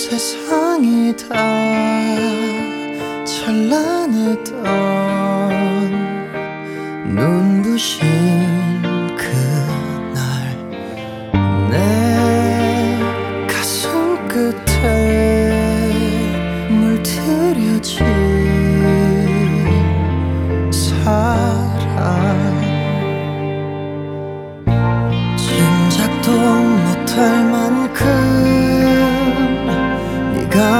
세상이 다 찬란했던 눈부신 그날 내 가슴 끝에 물들여진 사랑 짐작도 못할 만큼 네가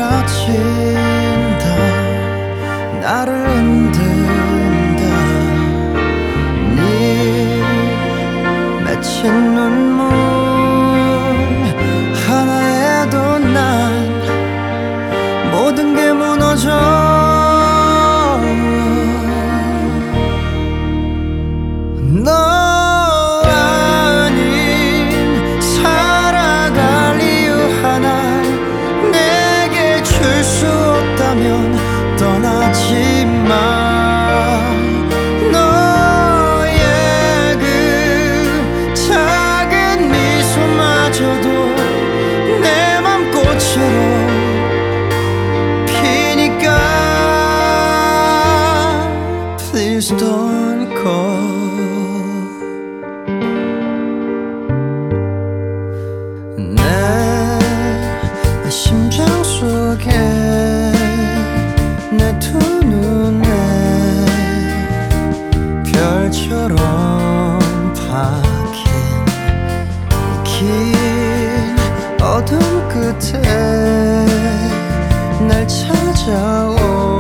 몰아친다 나를 흔든다 네 맺힌 눈물 하나에도 난 모든 게 무너져 너 아닌 살아갈 이유 하나 내게 줄 수 없다면 떠나지 마 너의 그 작은 미소마저도 내 맘꽃으로 피니까 Please don't go 내 심장 속에 내 두 눈에 별처럼 박힌 긴 어둠 끝에 날 찾아온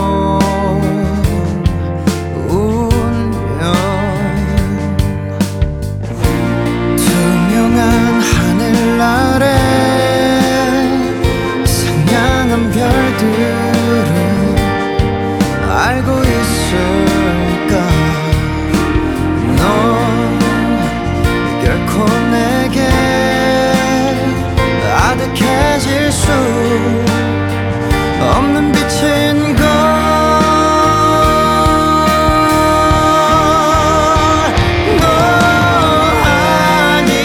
운명 투명한 하늘 아래 상냥한 별들은 알고 있을까 넌 결코 내게 아득해질 수 없는 빛인 걸 너 아닌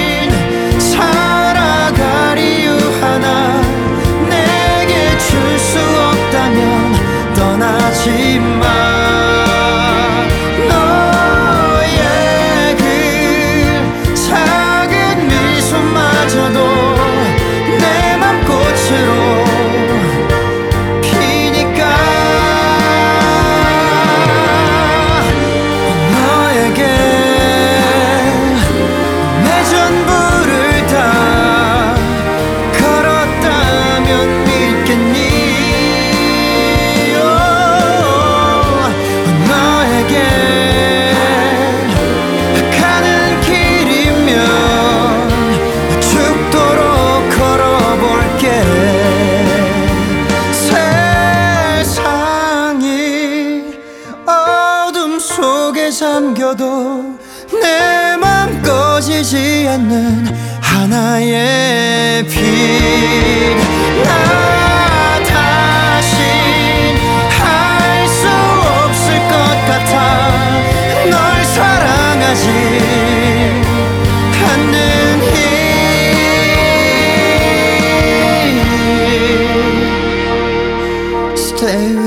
살아갈 이유 하나 내게 줄 수 없다면 떠나지 마 너의 그 작은 미소마저도 내 맘꽃으로 피니까 너에게 내 전부를 다 걸었다면 믿겠니 너에게 가는 길이면 죽도록 걸어볼게 세상이 어둠 속에 잠겨도 내 맘 꺼지지 않는 하나의 빛 나 다신 할 수 없을 것 같아 널 사랑하지 않는 힘 Stay